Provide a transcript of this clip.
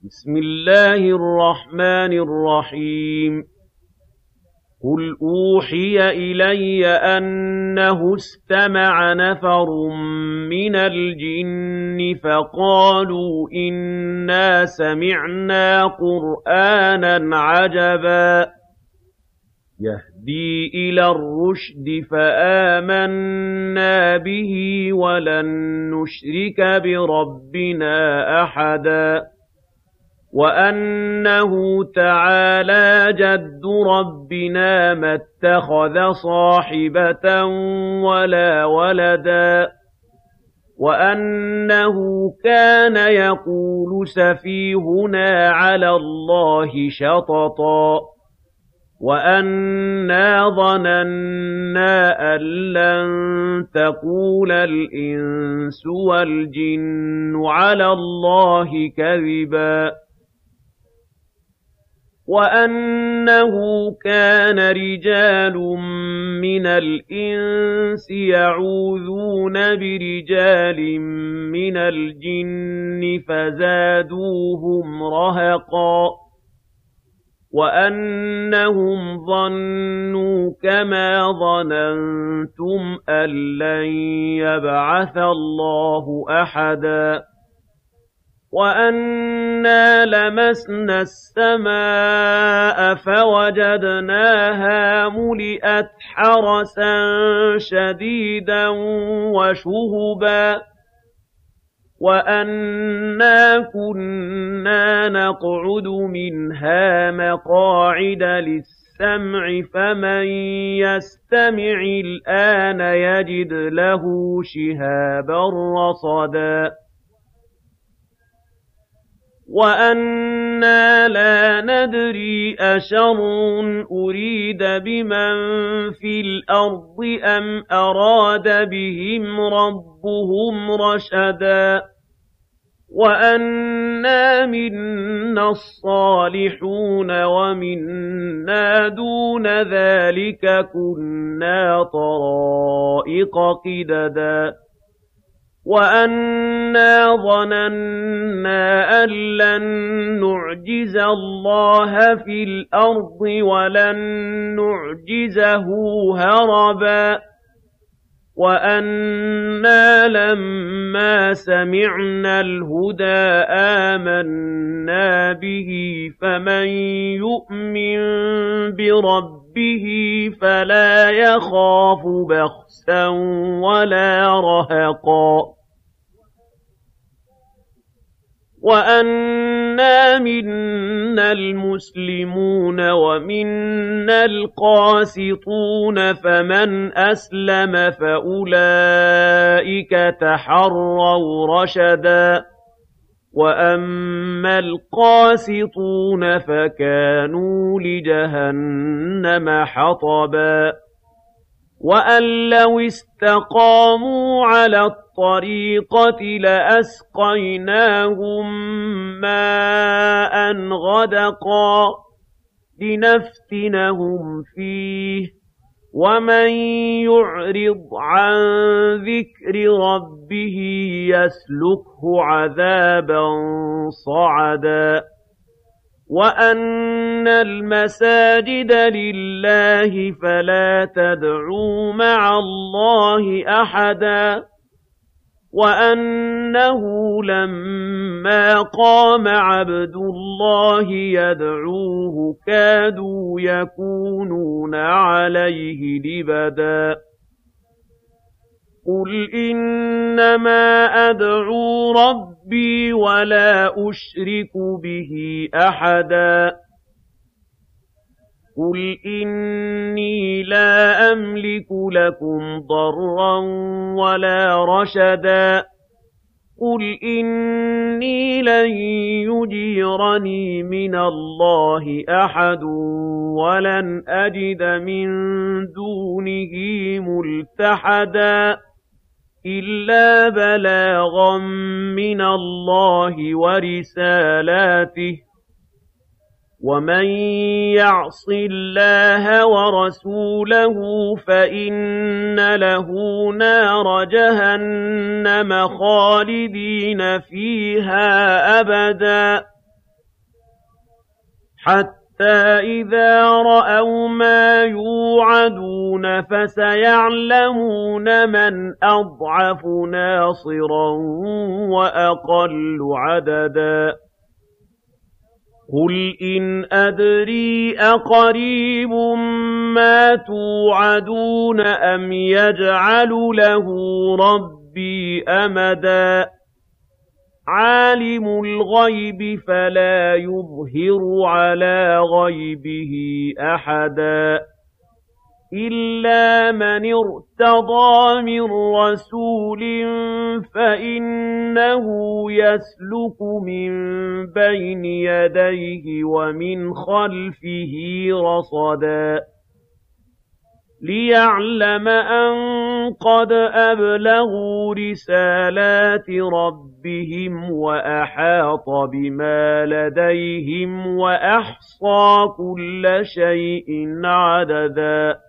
بسم الله الرحمن الرحيم قل أوحي إلي أنه استمع نفر من الجن فقالوا إنا سمعنا قرآنا عجبا يهدي إلى الرشد فآمنا به ولن نشرك بربنا أحدا وأنه تعالى جد ربنا ما اتخذ صاحبة ولا ولدا وأنه كان يقول سفيهنا على الله شططا وأنا ظننا أن لن تقول الإنس والجن على الله كذبا وأنه كان رجال من الإنس يعوذون برجال من الجن فزادوهم رهقا وأنهم ظنوا كما ظننتم أن لن يبعث الله أحدا وأنا لمسنا السماء فوجدناها ملئت حرسا شديدا وشهبا وأنا كنا نقعد منها مقاعد للسمع فمن يستمع الآن يجد له شهابا رصدا وأنا لا ندري أشر أريد بمن في الأرض أم أراد بهم ربهم رشدا وأنا منا الصالحون ومنا دون ذلك كنا طرائق قددا وأنا ظننا أن لن نعجز الله في الأرض ولن نعجزه هربا وأنا لما سمعنا الهدى آمنا به فمن يؤمن بربه فلا يخاف بخسا ولا رهقا وأنا منا المسلمون ومنا القاسطون فمن أسلم فأولئك تحروا رشدا وأما القاسطون فكانوا لجهنم حطبا وأن لو استقاموا على الطريقة لأسقيناهم ماء غدقا لنفتنهم فيه ومن يعرض عن ذكر ربه يسلكه عذابا صعدا وأن المساجد لله فلا تدعوا مع الله أحدا وأنه لما قام عبد الله يدعوه كادوا يكونون عليه لبدا قل إنما أدعو ربي ولا أشرك به أحدا قل إني لا أملك لكم ضرا ولا رشدا قل إني لن يجيرني من الله أحد ولن أجد من دونه ملتحدا إلا بلاغا من الله ورسالاته ومن يعص الله ورسوله فإن له نار جهنم خالدين فيها أبدا حَتَّىٰ إِذَا رَأَوْا مَا يُوعَدُونَ فَسَيَعْلَمُونَ مَنْ أَضْعَفُ نَاصِرًا وَأَقَلُّ عَدَدًا قُلْ إِنْ أَدْرِي أَقَرِيبٌ مَّا تُوعَدُونَ أَمْ يَجْعَلُ لَهُ رَبِّي أَمَدًا عَالِمُ الْغَيْبِ فَلَا يُظْهِرُ عَلَىٰ غَيْبِهِ أَحَدًا إِلَّا مَنِ ارْتَضَىٰ مِن رَّسُولٍ فَإِنَّهُ يَسْلُكُ مِن بَيْنِ يَدَيْهِ وَمِنْ خَلْفِهِ رَصَدًا لِّيَعْلَمَ أَن قَدْ أَبْلَغُوا رِسَالَاتِ رَبِّهِمْ وَأَحَاطَ بِمَا لَدَيْهِمْ وَأَحْصَىٰ كُلَّ شَيْءٍ عَدَدًا